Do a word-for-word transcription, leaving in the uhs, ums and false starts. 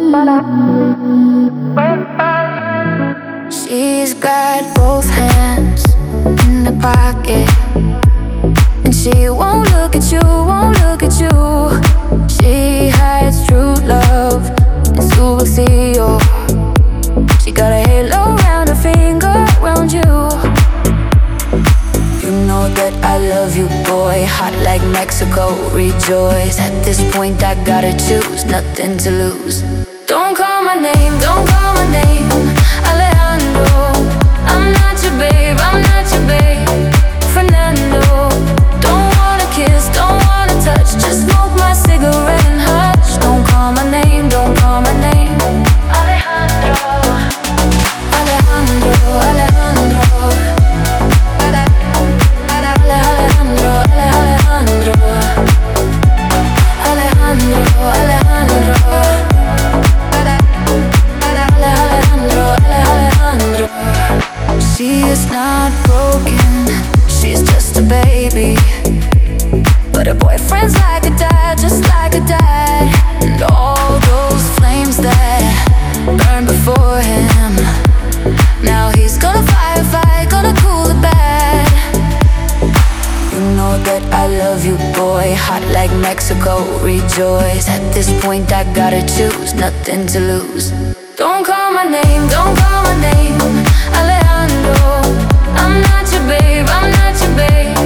She's got both hands in the pocket, and she won't look at you, won't look at you. She hides true love in sucio. She got a halo around her finger, around you. You know that I love you, boy, hot like Mexico, rejoice. At this point I gotta choose, nothing to lose. Don't call my name, don't call my name, Alejandro. I'm not your babe, I'm not your babe, Fernando. Don't wanna kiss, don't wanna touch, just smoke my cigarette and hush. Don't call my name, don't call my name, Alejandro. Alejandro, Alejandro, Alejandro, Alejandro, Alejandro, Alejandro. She is not broken, she's just a baby, but her boyfriend's like a dad, just like a dad. And all those flames that burned before him, now he's gonna fire, fight, gonna cool the bad. You know that I love you, boy, hot like Mexico, rejoice. At this point I gotta choose, nothing to lose. Don't call my name, don't call my name, Alejandro. I'm not your babe, I'm not your babe,